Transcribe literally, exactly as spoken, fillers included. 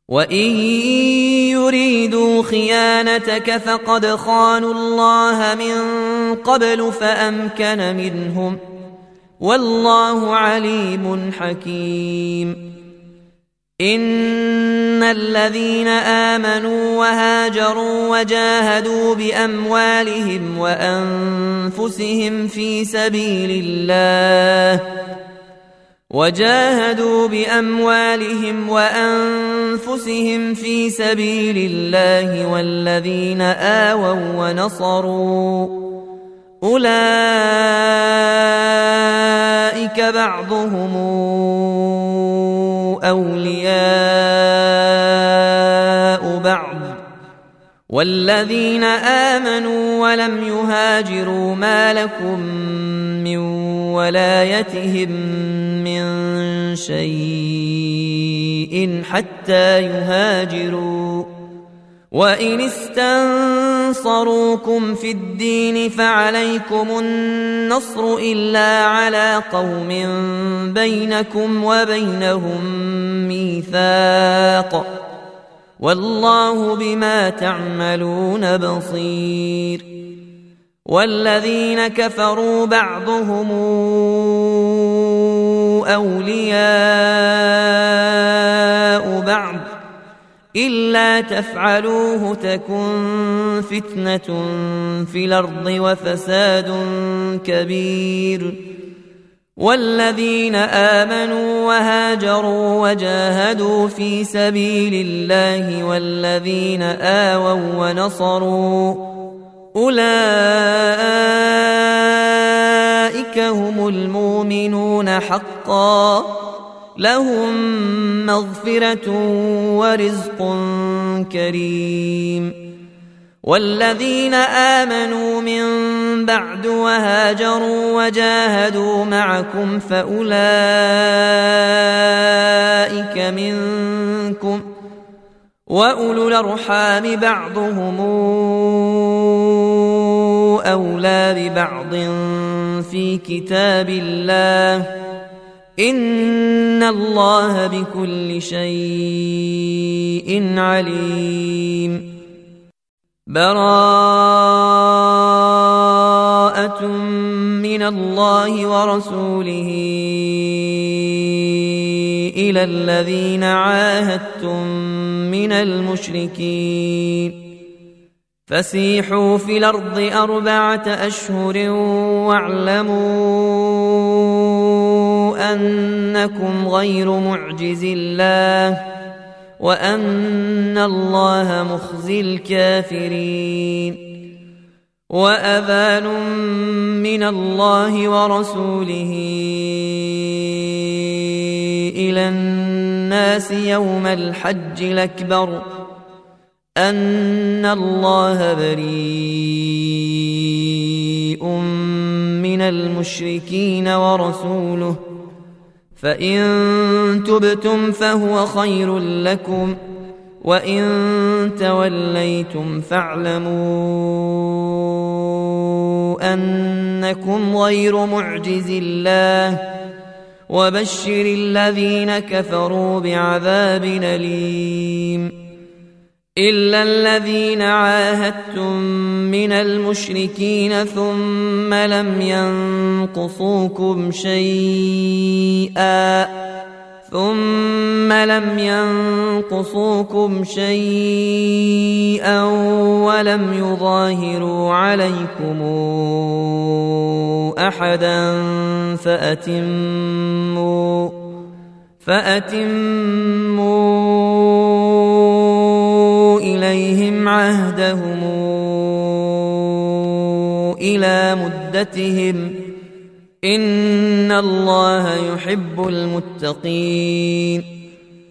وإن يريدوا خيانتك فقد خانوا الله من قبل فأمكن منهم، والله عليم حكيم. إن الذين آمنوا وهاجروا وجاهدوا بأموالهم وأنفسهم في سبيل الله وجاهدوا بأموالهم وأنفسهم في سبيل الله والذين آووا ونصروا أولئك بعضهم أولياء بعض، والذين آمنوا ولم يهاجروا ما لكم من ولايتهم من شيء حتى يهاجروا، وإن استنصروكم في الدين فعليكم النصر إلا على قوم بينكم وبينهم ميثاق، والله بما تعملون بصير. والذين كفروا بعضهم أولياء بعض إلا تفعلوه تكن فتنة في الأرض وفساد كبير. والذين آمنوا وهاجروا وجاهدوا في سبيل الله والذين آووا ونصروا أولئك هم المؤمنون حقا، لهم مغفرة ورزق كريم. والذين آمنوا من بعد وهاجروا وجاهدوا معكم فأولئك منكم، وأولو الأرحام بعضهم أولى ببعض في كتاب الله، إن الله بكل شيء عليم. براءة من الله ورسوله إلى الذين عاهدتم من المشركين فسيحوا في الأرض أربعة أشهر واعلموا أنكم غير معجز الله وأن الله مخزي الكافرين. وأذان من الله ورسوله إلى الناس يوم الحج الأكبر أن الله بريء من المشركين ورسوله، فإن تبتم فهو خير لكم، وإن توليتم فاعلموا أنكم غير معجز الله، وبشر الذين كفروا بعذاب أليم. إلا الذين عاهدتم من المشركين ثم لم ينقصوكم شيئا ثم لم ينقصوكم شيئا ولم يظاهروا عليكم أحدا فأتموا فأتموا إليهم عهدهم إلى مدتهم، إن الله يحب المتقين.